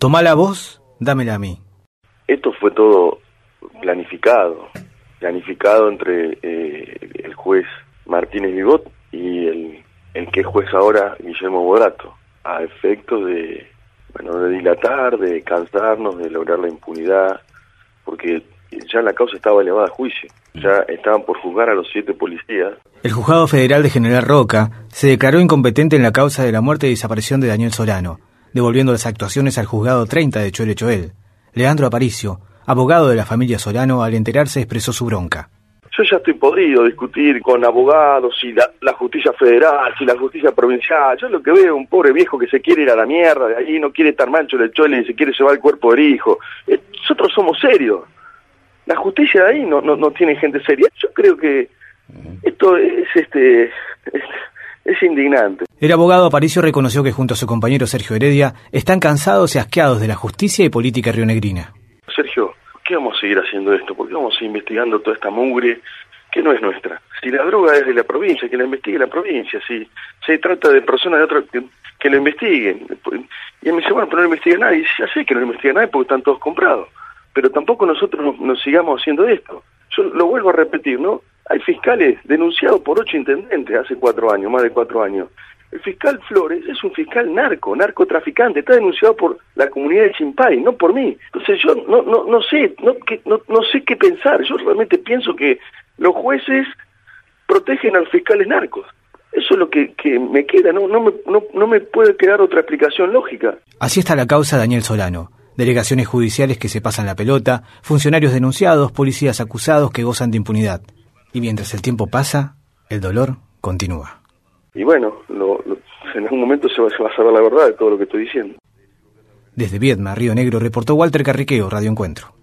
Tomala vos, dámela a mí. Esto fue todo planificado entre el juez Martínez Vigot y el que es juez ahora, Guillermo Bodrato, a efectos de dilatar, de cansarnos, de lograr la impunidad, porque ya la causa estaba elevada a juicio, ya estaban por juzgar a los 7 policías. El Juzgado Federal de General Roca se declaró incompetente en la causa de la muerte y desaparición de Daniel Solano, devolviendo las actuaciones al Juzgado 30 de Choel. Leandro Aparicio, abogado de la familia Solano, al enterarse expresó su bronca. Yo ya estoy podrido discutir con abogados, si la justicia federal, si la justicia provincial. Yo lo que veo es un pobre viejo que se quiere ir a la mierda de ahí, no quiere estar mancho en el chole y se quiere llevar el cuerpo del hijo. Nosotros somos serios. La justicia de ahí no tiene gente seria. Yo creo que esto es indignante. El abogado Aparicio reconoció que junto a su compañero Sergio Heredia están cansados y asqueados de la justicia y política rionegrina. Sergio, ¿por qué vamos a seguir haciendo esto? ¿Por qué vamos a seguir investigando toda esta mugre que no es nuestra? Si la droga es de la provincia, que la investigue la provincia. Si se trata de personas de otra, que lo investiguen. Y él me dice, bueno, pero no lo investiga nadie. Y ya sé que no lo investiga nadie porque están todos comprados. Pero tampoco nosotros nos sigamos haciendo esto. Yo lo vuelvo a repetir, ¿no? Hay fiscales denunciados por 8 intendentes hace 4 años, más de 4 años. El fiscal Flores es un fiscal narcotraficante, está denunciado por la comunidad de Chimpay, no por mí. Entonces yo no sé qué pensar. Yo realmente pienso que los jueces protegen a los fiscales narcos. Eso es lo que me queda, no me puede quedar otra explicación lógica. Así está la causa Daniel Solano. Delegaciones judiciales que se pasan la pelota, funcionarios denunciados, policías acusados que gozan de impunidad. Y mientras el tiempo pasa, el dolor continúa. Y bueno, en algún momento se va a saber la verdad de todo lo que estoy diciendo. Desde Viedma, Río Negro, reportó Walter Carriqueo, Radio Encuentro.